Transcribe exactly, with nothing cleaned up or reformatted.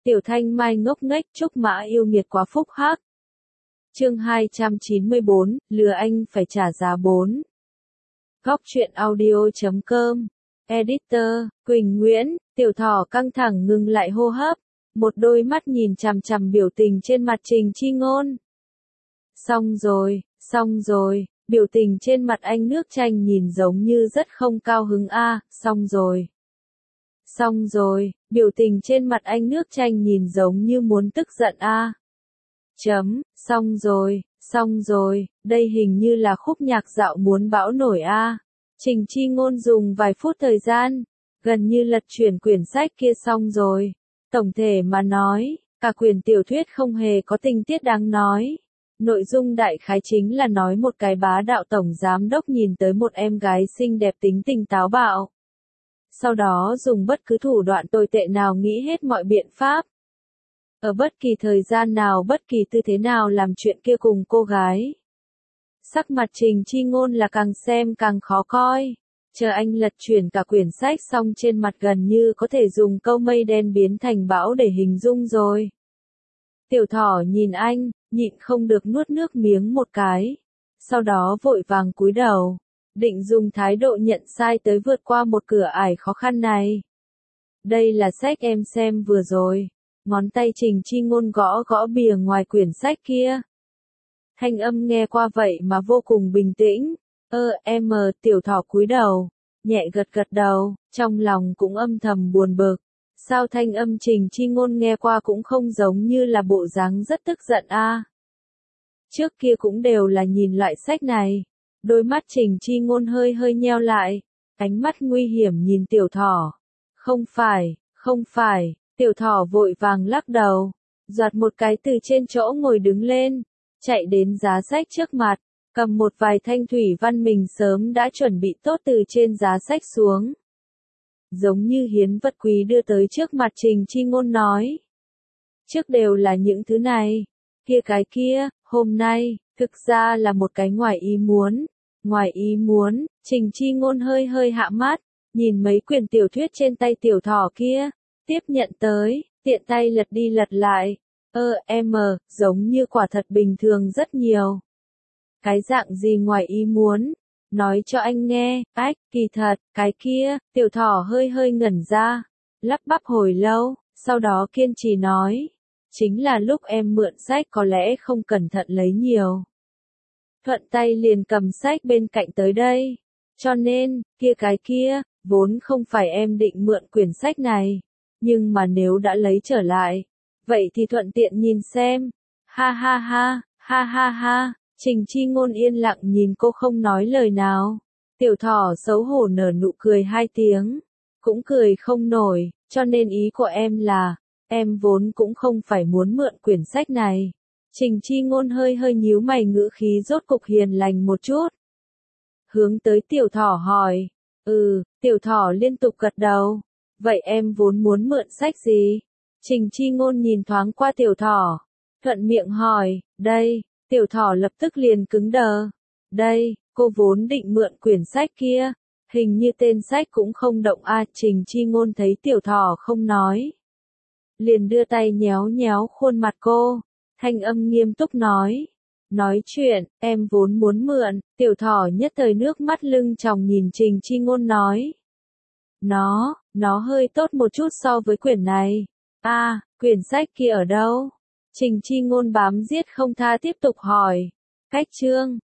Tiểu Thanh Mai ngốc nghếch, Trúc Mã yêu nghiệt quá phúc hắc. Chương hai trăm chín mươi bốn, lừa anh phải trả giá bốn. Góc truyện audio chấm com. Editor, Quỳnh Nguyễn. Tiểu Thỏ căng thẳng ngừng lại hô hấp, một đôi mắt nhìn chằm chằm biểu tình trên mặt Trình Chi Ngôn. Xong rồi, xong rồi, biểu tình trên mặt anh nước chanh nhìn giống như rất không cao hứng a, à, xong rồi. Xong rồi, biểu tình trên mặt anh nước chanh nhìn giống như muốn tức giận a. À. Chấm, xong rồi, xong rồi, đây hình như là khúc nhạc dạo muốn bão nổi a. À. Trình Chi Ngôn dùng vài phút thời gian, gần như lật chuyển quyển sách kia xong rồi. Tổng thể mà nói, cả quyển tiểu thuyết không hề có tình tiết đáng nói. Nội dung đại khái chính là nói một cái bá đạo tổng giám đốc nhìn tới một em gái xinh đẹp tính tình táo bạo. Sau đó dùng bất cứ thủ đoạn tồi tệ nào nghĩ hết mọi biện pháp. Ở bất kỳ thời gian nào bất kỳ tư thế nào làm chuyện kia cùng cô gái. Sắc mặt Trình Chi Ngôn là càng xem càng khó coi. Chờ anh lật chuyển cả quyển sách xong trên mặt gần như có thể dùng câu mây đen biến thành bão để hình dung rồi. Tiểu Thỏ nhìn anh, nhịn không được nuốt nước miếng một cái. Sau đó vội vàng cúi đầu, định dùng thái độ nhận sai tới vượt qua một cửa ải khó khăn này. Đây là sách em xem vừa rồi. Ngón tay Trình Chi Ngôn gõ gõ bìa ngoài quyển sách kia. Thanh âm nghe qua vậy mà vô cùng bình tĩnh. Ơ, em mờ, Tiểu Thỏ cúi đầu, nhẹ gật gật đầu, trong lòng cũng âm thầm buồn bực. Sao thanh âm Trình Chi Ngôn nghe qua cũng không giống như là bộ dáng rất tức giận a. À. Trước kia cũng đều là nhìn loại sách này. Đôi mắt Trình Chi Ngôn hơi hơi nheo lại, ánh mắt nguy hiểm nhìn Tiểu Thỏ. Không phải, không phải, Tiểu Thỏ vội vàng lắc đầu, giọt một cái từ trên chỗ ngồi đứng lên, chạy đến giá sách trước mặt, cầm một vài thanh thủy văn mình sớm đã chuẩn bị tốt từ trên giá sách xuống. Giống như hiến vật quý đưa tới trước mặt Trình Chi Ngôn nói. Trước đều là những thứ này, kia cái kia, hôm nay, thực ra là một cái ngoài ý muốn. Ngoài ý muốn, Trình Chi Ngôn hơi hơi hạ mắt, nhìn mấy quyển tiểu thuyết trên tay Tiểu Thỏ kia, tiếp nhận tới, tiện tay lật đi lật lại. Ơ, em, giống như quả thật bình thường rất nhiều. Cái dạng gì ngoài ý muốn? Nói cho anh nghe, ách, kỳ thật, cái kia, Tiểu Thỏ hơi hơi ngẩn ra, lắp bắp hồi lâu, sau đó kiên trì nói. Chính là lúc em mượn sách có lẽ không cẩn thận lấy nhiều. Thuận tay liền cầm sách bên cạnh tới đây. Cho nên, kia cái kia, vốn không phải em định mượn quyển sách này. Nhưng mà nếu đã lấy trở lại, vậy thì thuận tiện nhìn xem. Ha ha ha, ha ha ha. Trình Chi Ngôn yên lặng nhìn cô không nói lời nào. Tiểu Thỏ xấu hổ nở nụ cười hai tiếng. Cũng cười không nổi, cho nên ý của em là, em vốn cũng không phải muốn mượn quyển sách này. Trình Chi Ngôn hơi hơi nhíu mày, ngữ khí rốt cục hiền lành một chút. Hướng tới Tiểu Thỏ hỏi. Ừ, Tiểu Thỏ liên tục gật đầu. Vậy em vốn muốn mượn sách gì? Trình Chi Ngôn nhìn thoáng qua Tiểu Thỏ, thuận miệng hỏi. Đây. Tiểu Thỏ lập tức liền cứng đờ. Đây, cô vốn định mượn quyển sách kia. Hình như tên sách cũng không động a. À. Trình Chi Ngôn thấy Tiểu Thỏ không nói, liền đưa tay nhéo nhéo khuôn mặt cô, thanh âm nghiêm túc nói. Nói chuyện, em vốn muốn mượn. Tiểu Thỏ nhất thời nước mắt lưng tròng nhìn Trình Chi Ngôn nói. Nó, nó hơi tốt một chút so với quyển này. A, à, quyển sách kia ở đâu? Trình Chi Ngôn bám giết không tha tiếp tục hỏi. Cách chương,